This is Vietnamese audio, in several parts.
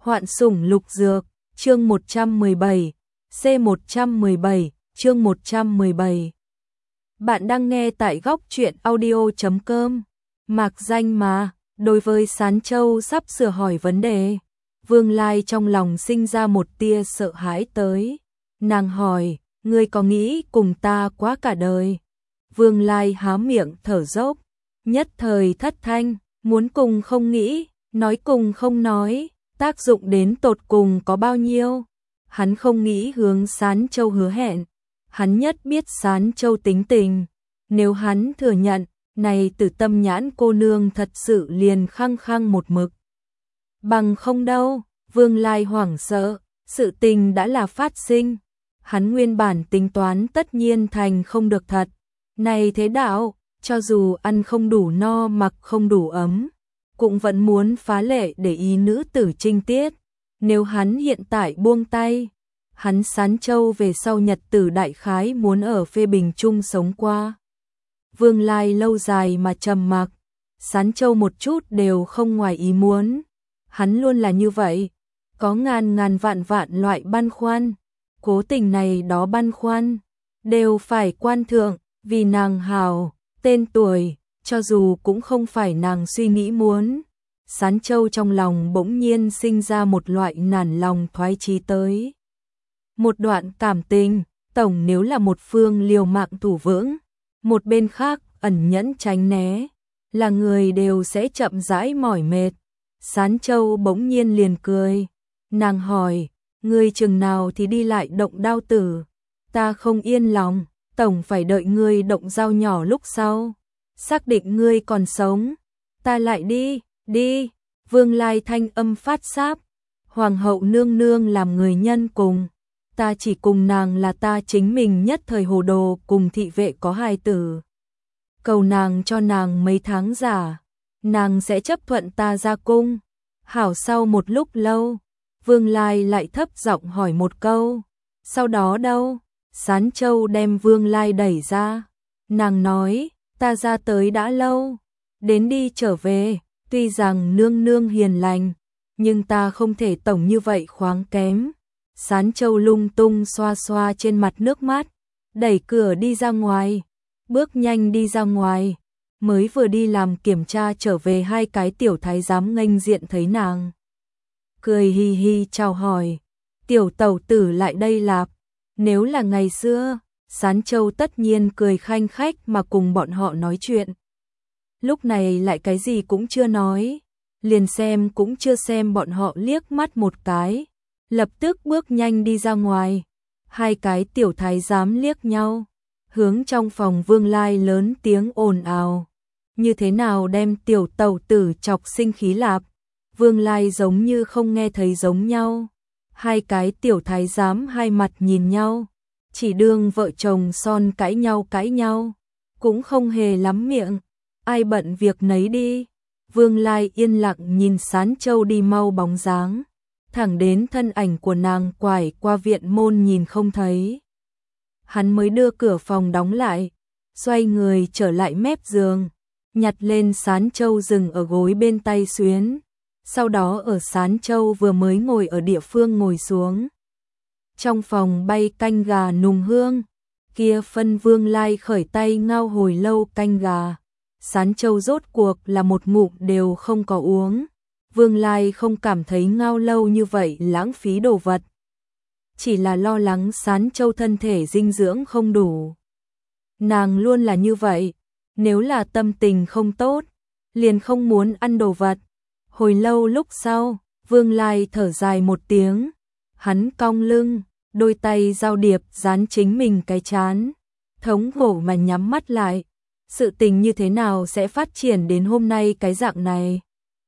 Hoạn sủng lục dược, chương 117, C117, chương 117. Bạn đang nghe tại góc truyện audio.com. Mạc danh mà, đối với Sán Châu sắp sửa hỏi vấn đề, Vương Lai trong lòng sinh ra một tia sợ hãi tới. Nàng hỏi, ngươi có nghĩ cùng ta quá cả đời? Vương Lai há miệng thở dốc, nhất thời thất thanh, muốn cùng không nghĩ, nói cùng không nói, tác dụng đến tột cùng có bao nhiêu? Hắn không nghĩ hướng Sán Châu hứa hẹn, hắn nhất biết Sán Châu tính tình, nếu hắn thừa nhận, này Tử Tâm Nhãn cô nương thật sự liền khăng khăng một mực. Bằng không đâu, Vương Lai hoảng sợ, sự tình đã là phát sinh, hắn nguyên bản tính toán tất nhiên thành không được thật. Này thế đạo, cho dù ăn không đủ no mặc không đủ ấm, cũng vẫn muốn phá lệ để ý nữ tử trinh tiết. Nếu hắn hiện tại buông tay, hắn Sán Châu về sau nhật tử đại khái muốn ở phê bình chung sống qua. Vương Lai lâu dài mà trầm mặc, Sán Châu một chút đều không ngoài ý muốn. Hắn luôn là như vậy, có ngàn vạn loại băn khoăn, cố tình này đó băn khoăn, đều phải quan thượng, vì nàng hào, tên tuổi, cho dù cũng không phải nàng suy nghĩ muốn. Sán Châu trong lòng bỗng nhiên sinh ra một loại nản lòng thoái chí tới. Một đoạn cảm tình, tổng nếu là một phương liều mạng thủ vững, một bên khác ẩn nhẫn tránh né, là người đều sẽ chậm rãi mỏi mệt. Sán Châu bỗng nhiên liền cười, nàng hỏi, ngươi chừng nào thì đi lại động đao tử? Ta không yên lòng, tổng phải đợi ngươi động dao nhỏ lúc sau, xác định ngươi còn sống, ta lại đi. Đi, Vương Lai thanh âm phát sáp, Hoàng hậu nương nương làm người nhân cùng, ta chỉ cùng nàng là ta chính mình nhất thời hồ đồ cùng thị vệ có hài tử. Cầu nàng cho nàng mấy tháng giả, nàng sẽ chấp thuận ta ra cung. Hảo, sau một lúc lâu, Vương Lai lại thấp giọng hỏi một câu, sau đó đâu? Sán Châu đem Vương Lai đẩy ra, nàng nói, ta ra tới đã lâu, đến đi trở về. Tuy rằng nương nương hiền lành, nhưng ta không thể tổng như vậy khoáng kém. Sán Châu lung tung xoa xoa trên mặt nước mắt, đẩy cửa đi ra ngoài, bước nhanh đi ra ngoài. Mới vừa đi làm kiểm tra trở về, hai cái tiểu thái giám nghênh diện thấy nàng, cười hi hi chào hỏi, tiểu tẩu tử lại đây lạp. Nếu là ngày xưa, Sán Châu tất nhiên cười khanh khách mà cùng bọn họ nói chuyện. Lúc này lại cái gì cũng chưa nói, liền xem cũng chưa xem bọn họ liếc mắt một cái, lập tức bước nhanh đi ra ngoài. Hai cái tiểu thái giám liếc nhau, hướng trong phòng Vương Lai lớn tiếng ồn ào, như thế nào đem tiểu tẩu tử chọc sinh khí lạp? Vương Lai giống như không nghe thấy giống nhau. Hai cái tiểu thái giám hai mặt nhìn nhau, chỉ đương vợ chồng son cãi nhau, cũng không hề lắm miệng. Ai bận việc nấy đi. Vương Lai yên lặng nhìn Sán Châu đi mau bóng dáng, thẳng đến thân ảnh của nàng quải qua viện môn nhìn không thấy. Hắn mới đưa cửa phòng đóng lại, xoay người trở lại mép giường, nhặt lên Sán Châu dừng ở gối bên tay xuyến, sau đó ở Sán Châu vừa mới ngồi ở địa phương ngồi xuống. Trong phòng bay canh gà nùng hương, kia phân Vương Lai khởi tay ngao hồi lâu canh gà. Sán Châu rốt cuộc là một ngụm đều không có uống. Vương Lai không cảm thấy ngao lâu như vậy lãng phí đồ vật, chỉ là lo lắng Sán Châu thân thể dinh dưỡng không đủ. Nàng luôn là như vậy, nếu là tâm tình không tốt, liền không muốn ăn đồ vật. Hồi lâu lúc sau, Vương Lai thở dài một tiếng, hắn cong lưng, đôi tay giao điệp dán chính mình cái trán, thống khổ mà nhắm mắt lại. Sự tình như thế nào sẽ phát triển đến hôm nay cái dạng này?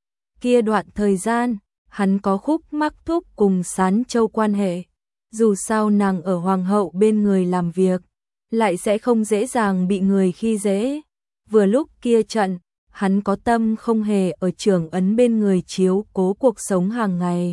Kia đoạn thời gian, hắn có khúc mắc thúc cùng Sán Châu quan hệ. Dù sao nàng ở hoàng hậu bên người làm việc, lại sẽ không dễ dàng bị người khi dễ. Vừa lúc kia trận, hắn có tâm không hề ở Trường Ấn bên người chiếu cố cuộc sống hàng ngày.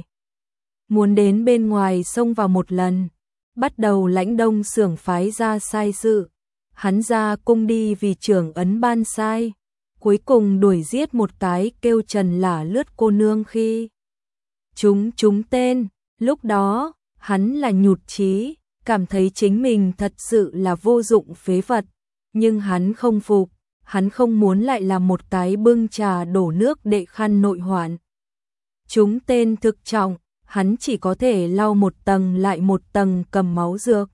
Muốn đến bên ngoài xông vào một lần, bắt đầu lãnh đông xưởng phái ra sai sự. Hắn ra cung đi vì Trưởng Ấn ban sai, cuối cùng đuổi giết một cái kêu Trần Lả Lướt cô nương khi Chúng tên, lúc đó, hắn là nhụt chí, cảm thấy chính mình thật sự là vô dụng phế vật, nhưng hắn không phục, hắn không muốn lại là một cái bưng trà đổ nước đệ khăn nội hoạn. Chúng tên thực trọng, hắn chỉ có thể lau một tầng lại một tầng cầm máu dược,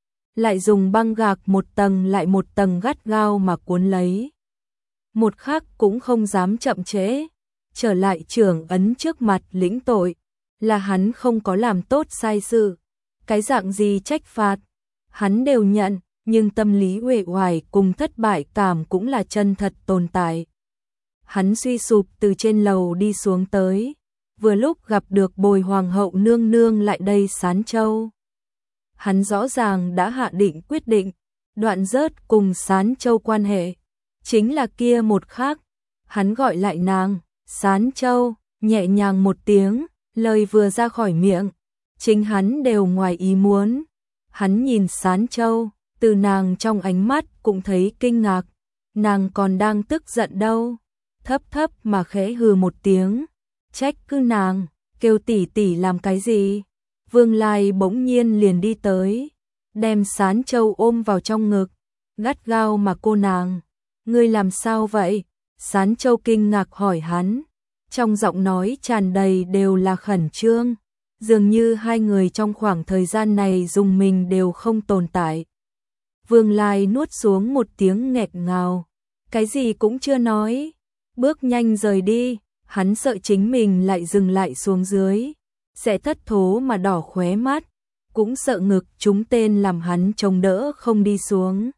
lại dùng băng gạc một tầng lại một tầng gắt gao mà cuốn lấy. Một khắc cũng không dám chậm trễ, trở lại trưởng ấn trước mặt lĩnh tội, là hắn không có làm tốt sai sự, cái dạng gì trách phạt, hắn đều nhận, nhưng tâm lý uể oải cùng thất bại cảm cũng là chân thật tồn tại. Hắn suy sụp từ trên lầu đi xuống tới, vừa lúc gặp được Bồi Hoàng hậu nương nương lại đây Sán Châu. Hắn rõ ràng đã hạ định quyết định, đoạn rớt cùng Sán Châu quan hệ, chính là kia một khắc, hắn gọi lại nàng, Sán Châu, nhẹ nhàng một tiếng, lời vừa ra khỏi miệng, chính hắn đều ngoài ý muốn. Hắn nhìn Sán Châu, từ nàng trong ánh mắt cũng thấy kinh ngạc, nàng còn đang tức giận đâu, thấp thấp mà khẽ hừ một tiếng, trách cứ nàng, kêu tỷ tỷ làm cái gì. Vương Lai bỗng nhiên liền đi tới, đem Sán Châu ôm vào trong ngực, gắt gao mà cô nàng, ngươi làm sao vậy? Sán Châu kinh ngạc hỏi hắn, trong giọng nói tràn đầy đều là khẩn trương, dường như hai người trong khoảng thời gian này dùng mình đều không tồn tại. Vương Lai nuốt xuống một tiếng nghẹt ngào, cái gì cũng chưa nói, bước nhanh rời đi, hắn sợ chính mình lại dừng lại xuống dưới, sẽ thất thố mà đỏ khóe mắt, cũng sợ ngực chúng tên làm hắn chống đỡ không đi xuống.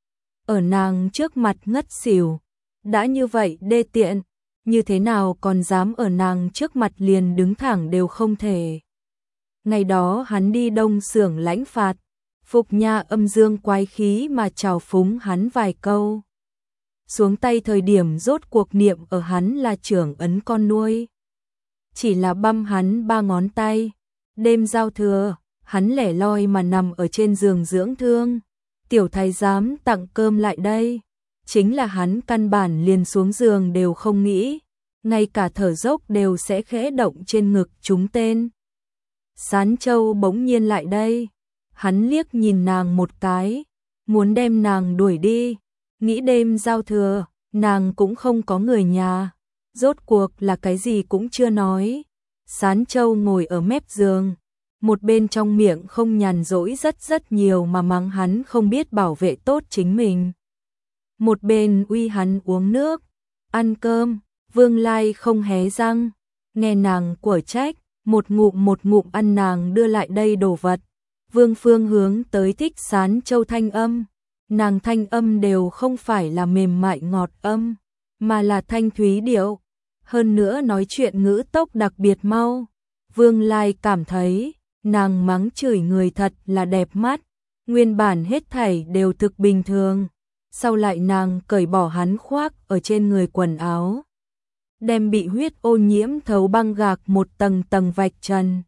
Ở nàng trước mặt ngất xỉu, đã như vậy đê tiện, như thế nào còn dám ở nàng trước mặt liền đứng thẳng đều không thể. Ngày đó hắn đi Đông Xưởng lãnh phạt, Phục Nha âm dương quái khí mà trào phúng hắn vài câu. Xuống tay thời điểm rốt cuộc niệm ở hắn là trưởng ấn con nuôi. Chỉ là băm hắn 3 ngón tay. Đêm giao thừa, hắn lẻ loi mà nằm ở trên giường dưỡng thương. Tiểu thái giám tặng cơm lại đây. Chính là hắn căn bản liền xuống giường đều không nghĩ. Ngay cả thở dốc đều sẽ khẽ động trên ngực chúng tên. Sán Châu bỗng nhiên lại đây. Hắn liếc nhìn nàng một cái, muốn đem nàng đuổi đi. Nghĩ đêm giao thừa, nàng cũng không có người nhà. Rốt cuộc là cái gì cũng chưa nói. Sán Châu ngồi ở mép giường, một bên trong miệng không nhàn rỗi rất nhiều mà mắng hắn không biết bảo vệ tốt chính mình. Một bên uy hắn uống nước, ăn cơm. Vương Lai không hé răng, nghe nàng của trách, một ngụm ăn nàng đưa lại đây đồ vật. Vương Phương hướng tới thích Sán Châu thanh âm, nàng thanh âm đều không phải là mềm mại ngọt âm, mà là thanh thúy điệu, hơn nữa nói chuyện ngữ tốc đặc biệt mau. Vương Lai cảm thấy, nàng mắng chửi người thật là đẹp mắt, nguyên bản hết thảy đều thực bình thường, sau lại nàng cởi bỏ hắn khoác ở trên người quần áo, đem bị huyết ô nhiễm thấu băng gạc một tầng tầng vạch trần,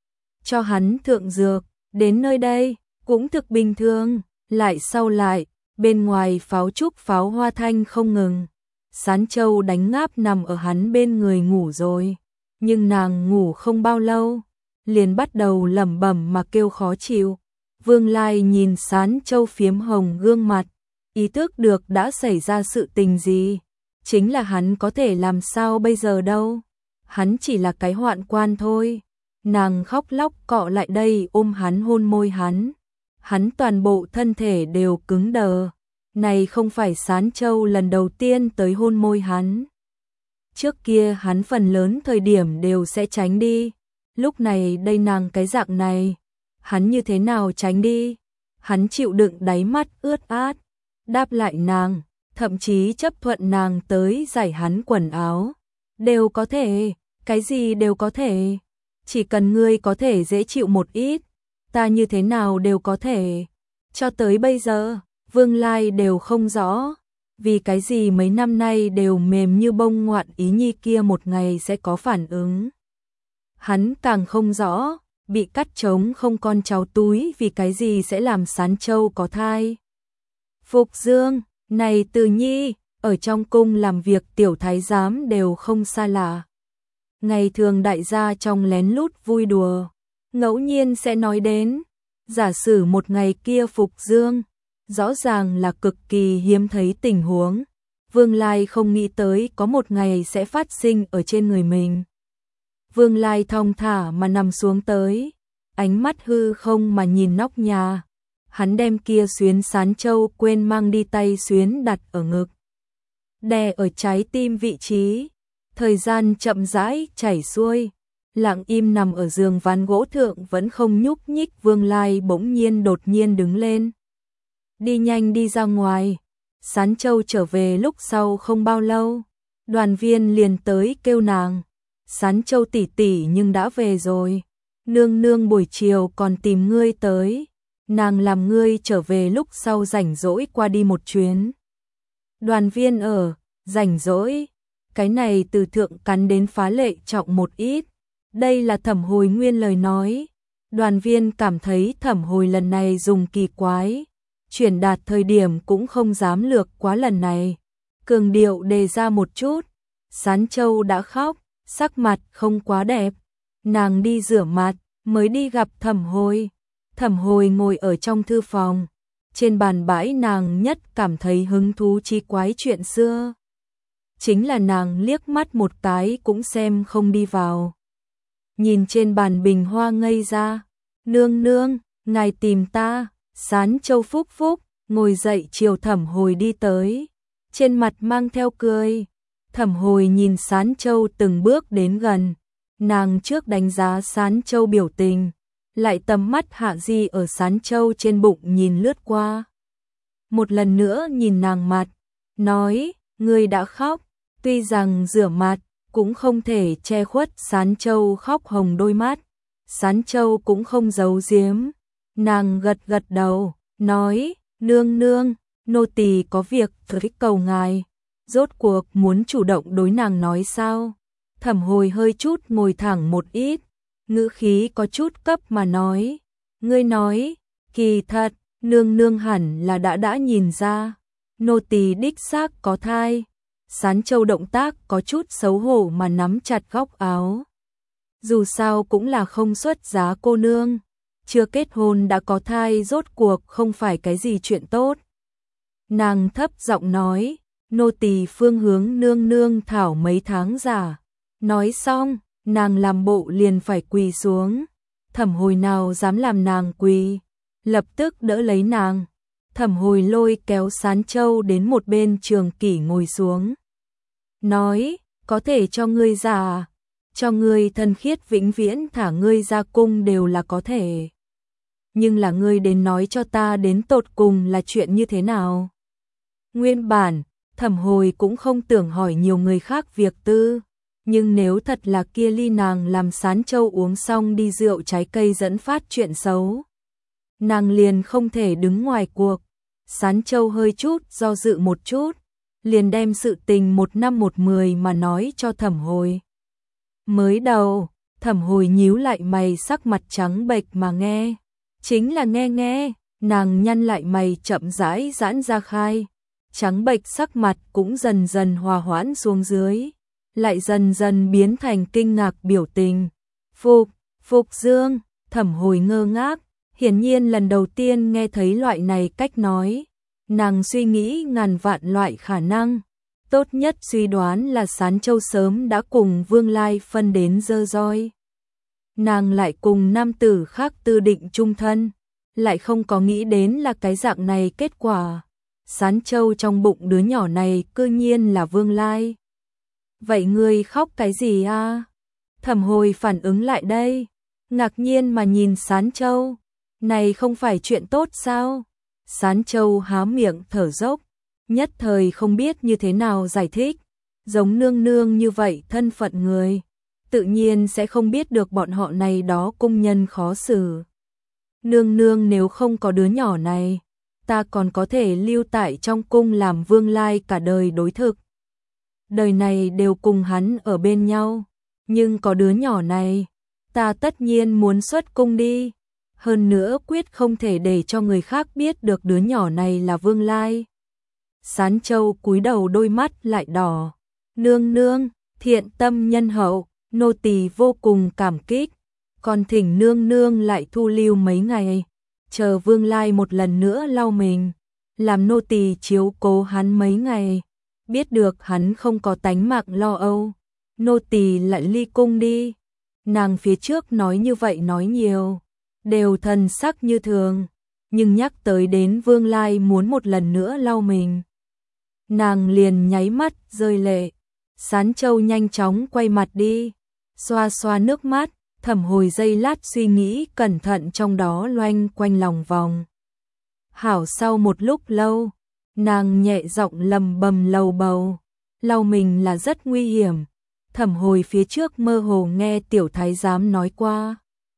cho hắn thượng dược. Đến nơi đây, cũng thực bình thường, lại sau lại, bên ngoài pháo trúc pháo hoa thanh không ngừng. Sán Châu đánh ngáp nằm ở hắn bên người ngủ rồi, nhưng nàng ngủ không bao lâu, liền bắt đầu lẩm bẩm mà kêu khó chịu. Vương Lai nhìn Sán Châu phiếm hồng gương mặt, ý thức được đã xảy ra sự tình gì, chính là hắn có thể làm sao bây giờ đâu, hắn chỉ là cái hoạn quan thôi. Nàng khóc lóc cọ lại đây ôm hắn hôn môi hắn toàn bộ thân thể đều cứng đờ. Này không phải Sán Châu lần đầu tiên tới hôn môi hắn. Trước kia hắn phần lớn thời điểm đều sẽ tránh đi, lúc này đây nàng cái dạng này, hắn như thế nào tránh đi? Hắn chịu đựng đáy mắt ướt át, đáp lại nàng, thậm chí chấp thuận nàng tới giải hắn quần áo. Đều có thể, cái gì đều có thể. Chỉ cần ngươi có thể dễ chịu một ít, ta như thế nào đều có thể. Cho tới bây giờ, Vương Lai đều không rõ, vì cái gì mấy năm nay đều mềm như bông ngoạn ý nhi kia một ngày sẽ có phản ứng. Hắn càng không rõ, bị cắt trống không con cháu túi vì cái gì sẽ làm Sán Châu có thai. Phục Dương, này Từ Nhi, ở trong cung làm việc tiểu thái giám đều không xa lạ. Ngày thường đại gia trong lén lút vui đùa, ngẫu nhiên sẽ nói đến. Giả sử một ngày kia phục dương, rõ ràng là cực kỳ hiếm thấy tình huống. Vương Lai không nghĩ tới có một ngày sẽ phát sinh ở trên người mình. Vương Lai thong thả mà nằm xuống tới, ánh mắt hư không mà nhìn nóc nhà. Hắn đem kia xuyến sán châu quên mang đi tay xuyến đặt ở ngực, đè ở trái tim vị trí. Thời gian chậm rãi chảy xuôi, lặng im nằm ở giường ván gỗ thượng vẫn không nhúc nhích. Vương Lai bỗng nhiên đột nhiên đứng lên, đi nhanh đi ra ngoài. Sán châu trở về lúc sau không bao lâu, Đoàn Viên liền tới kêu nàng, Sán châu tỷ tỷ nhưng đã về rồi, nương nương buổi chiều còn tìm ngươi tới, nàng làm ngươi trở về lúc sau rảnh rỗi qua đi một chuyến. Đoàn Viên ở, rảnh rỗi, cái này từ thượng cắn đến phá lệ trọng một ít. Đây là Thẩm Hồi Nguyên lời nói. Đoàn Viên cảm thấy Thẩm Hồi lần này dùng kỳ quái, truyền đạt thời điểm cũng không dám lược quá lần này. Cường điệu đề ra một chút, Sán Châu đã khóc, sắc mặt không quá đẹp. Nàng đi rửa mặt, mới đi gặp Thẩm Hồi. Thẩm Hồi ngồi ở trong thư phòng, trên bàn bãi nàng nhất cảm thấy hứng thú chi quái chuyện xưa. Chính là nàng liếc mắt một cái cũng xem không đi vào. Nhìn trên bàn bình hoa ngây ra, nương nương, ngài tìm ta. Sán Châu phúc phúc, ngồi dậy chiều Thẩm Hồi đi tới, trên mặt mang theo cười. Thẩm Hồi nhìn Sán Châu từng bước đến gần, nàng trước đánh giá Sán Châu biểu tình, lại tầm mắt hạ di ở Sán Châu trên bụng nhìn lướt qua. Một lần nữa nhìn nàng mặt, nói, ngươi đã khóc. Tuy rằng rửa mặt, cũng không thể che khuất Sán Châu khóc hồng đôi mắt. Sán Châu cũng không giấu giếm. Nàng gật gật đầu, nói, nương nương, nô tỳ có việc tới cầu ngài. Rốt cuộc muốn chủ động đối nàng nói sao? Thẩm Hồi hơi chút ngồi thẳng một ít, ngữ khí có chút cấp mà nói. Ngươi nói, kỳ thật, nương nương hẳn là đã nhìn ra. Nô tỳ đích xác có thai. Sán Châu động tác có chút xấu hổ mà nắm chặt góc áo. Dù sao cũng là không xuất giá cô nương, chưa kết hôn đã có thai rốt cuộc không phải cái gì chuyện tốt. Nàng thấp giọng nói, nô tỳ phương hướng nương nương thảo mấy tháng giả. Nói xong, nàng làm bộ liền phải quỳ xuống. Thẩm Hồi nào dám làm nàng quỳ, lập tức đỡ lấy nàng. Thẩm Hồi lôi kéo Sán Châu đến một bên trường kỷ ngồi xuống. Nói, có thể cho ngươi giả, cho ngươi thân khiết vĩnh viễn thả ngươi ra cung đều là có thể. Nhưng là ngươi đến nói cho ta đến tột cùng là chuyện như thế nào. Nguyên bản, Thẩm Hồi cũng không tưởng hỏi nhiều người khác việc tư. Nhưng nếu thật là kia ly nàng làm Sán Châu uống xong đi rượu trái cây dẫn phát chuyện xấu, nàng liền không thể đứng ngoài cuộc. Sán Châu hơi chút do dự một chút, liền đem sự tình một năm một mười mà nói cho Thẩm Hồi. Mới đầu, Thẩm Hồi nhíu lại mày sắc mặt trắng bệch mà nghe. Chính là nghe, nàng nhăn lại mày chậm rãi giãn ra khai. Trắng bệch sắc mặt cũng dần dần hòa hoãn xuống dưới, lại dần dần biến thành kinh ngạc biểu tình. Phục Dương, Thẩm Hồi ngơ ngác, hiển nhiên lần đầu tiên nghe thấy loại này cách nói. Nàng suy nghĩ ngàn vạn loại khả năng, tốt nhất suy đoán là Sán Châu sớm đã cùng Vương Lai phân đến dơ roi. Nàng lại cùng nam tử khác tư định chung thân, lại không có nghĩ đến là cái dạng này kết quả. Sán Châu trong bụng đứa nhỏ này cư nhiên là Vương Lai. Vậy ngươi khóc cái gì a? Thẩm Hồi phản ứng lại đây, ngạc nhiên mà nhìn Sán Châu. Này không phải chuyện tốt sao? Sán Châu há miệng thở dốc, nhất thời không biết như thế nào giải thích. Giống nương nương như vậy thân phận người, tự nhiên sẽ không biết được bọn họ này đó cung nhân khó xử. Nương nương nếu không có đứa nhỏ này, ta còn có thể lưu tại trong cung làm Vương Lai cả đời đối thực. Đời này đều cùng hắn ở bên nhau, nhưng có đứa nhỏ này, ta tất nhiên muốn xuất cung đi. Hơn nữa quyết không thể để cho người khác biết được đứa nhỏ này là Vương Lai. Sán Châu cúi đầu đôi mắt lại đỏ. Nương nương, thiện tâm nhân hậu, nô tỳ vô cùng cảm kích, còn thỉnh nương nương lại thu lưu mấy ngày, chờ Vương Lai một lần nữa lau mình, làm nô tỳ chiếu cố hắn mấy ngày, biết được hắn không có tánh mạng lo âu, nô tỳ lại ly cung đi. Nàng phía trước nói như vậy nói nhiều, đều thần sắc như thường, nhưng nhắc tới đến Vương Lai muốn một lần nữa lau mình, nàng liền nháy mắt rơi lệ. Sán Châu nhanh chóng quay mặt đi, xoa xoa nước mắt, Thẩm Hồi giây lát suy nghĩ cẩn thận trong đó loanh quanh lòng vòng. Hảo sau một lúc lâu, nàng nhẹ giọng lầm bầm lầu bầu, lau mình là rất nguy hiểm. Thẩm Hồi phía trước mơ hồ nghe tiểu thái giám nói qua,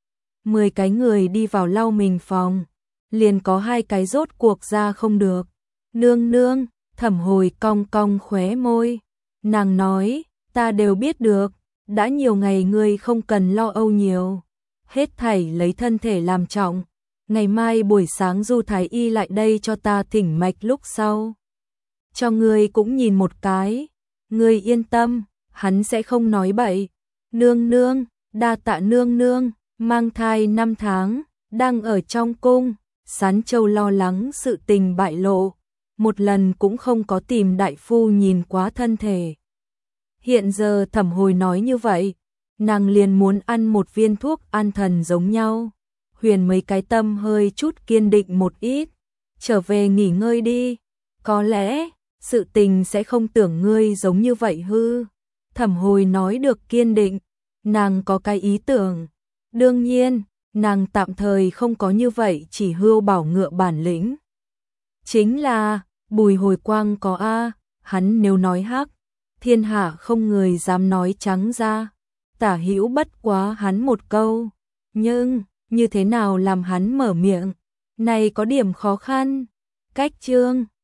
10 cái người đi vào lau mình phòng, liền có 2 cái rốt cuộc ra không được. Nương nương, Thẩm Hồi cong cong khóe môi, nàng nói, ta đều biết được, đã nhiều ngày ngươi không cần lo âu nhiều, hết thảy lấy thân thể làm trọng, ngày mai buổi sáng Du Thái Y lại đây cho ta thỉnh mạch lúc sau. Cho ngươi cũng nhìn một cái, ngươi yên tâm, hắn sẽ không nói bậy. Nương nương, đa tạ nương nương, mang thai 5 tháng, đang ở trong cung. Sán Châu lo lắng sự tình bại lộ, một lần cũng không có tìm đại phu nhìn quá thân thể. Hiện giờ Thẩm Hồi nói như vậy, nàng liền muốn ăn một viên thuốc an thần giống nhau. Huyền mấy cái tâm hơi chút kiên định một ít, trở về nghỉ ngơi đi, có lẽ sự tình sẽ không tưởng ngươi giống như vậy hư. Thẩm Hồi nói được kiên định, nàng có cái ý tưởng, đương nhiên, nàng tạm thời không có như vậy chỉ hươu bảo ngựa bản lĩnh. Chính là, Bùi Hồi Quang có a, hắn nếu nói hắc, thiên hạ không người dám nói trắng ra, tả hữu bất quá hắn một câu, nhưng như thế nào làm hắn mở miệng, này có điểm khó khăn. Cách chương